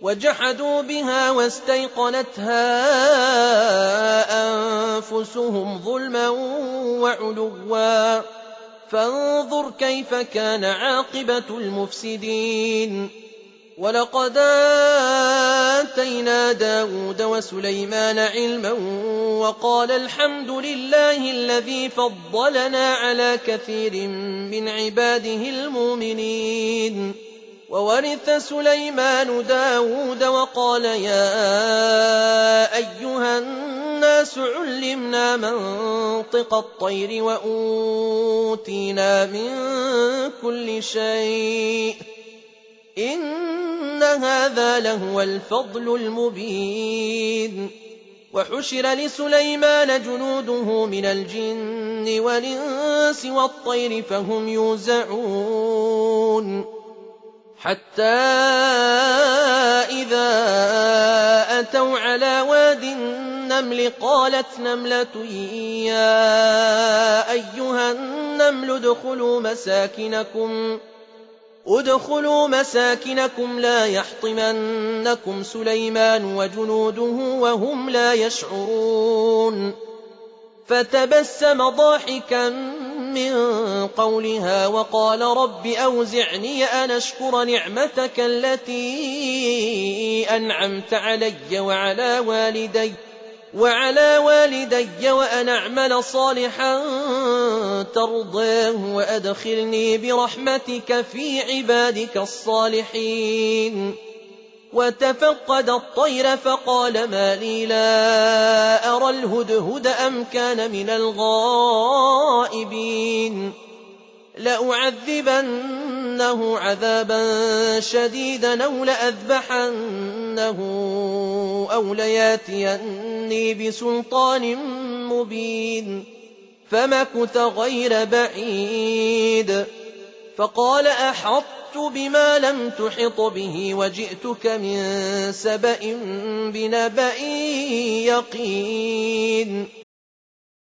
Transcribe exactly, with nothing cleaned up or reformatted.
وجحدوا بها واستيقنتها أنفسهم ظلما وعلوا فانظر كيف كان عاقبة المفسدين. ولقد آتينا داود وسليمان علما وقال الحمد لله الذي فضلنا على كثير من عباده المؤمنين. وورث سليمان داود وقال يا أيها الناس علمنا منطق الطير وأوتينا من كل شيء إن هذا لهو الفضل المبين. وحشر لسليمان جنوده من الجن والإنس والطير فهم يوزعون حتى إذا أتوا على واد النمل قالت نملة يا أيها النمل ادخلوا مساكنكم ادخلوا مساكنكم لا يحطمنكم سليمان وجنوده وهم لا يشعرون. فتبسم ضاحكا من قولها وقال رب أوزعني أن أشكر نعمتك التي أنعمت علي وعلى والدي وعلى والدي وأن أعمل صالحا ترضاه وأدخلني برحمتك في عبادك الصالحين. وتفقد الطير فقال ما لي لا أرى الهدهد أم كان من الغائبين لأعذبنه عذابا شديدا أو لأذبحنه أو لياتيني بسلطان مبين. فمكث غير بعيد فقال أحطت بما لم تحط به وجئتك من سبأ بنبأ يقين.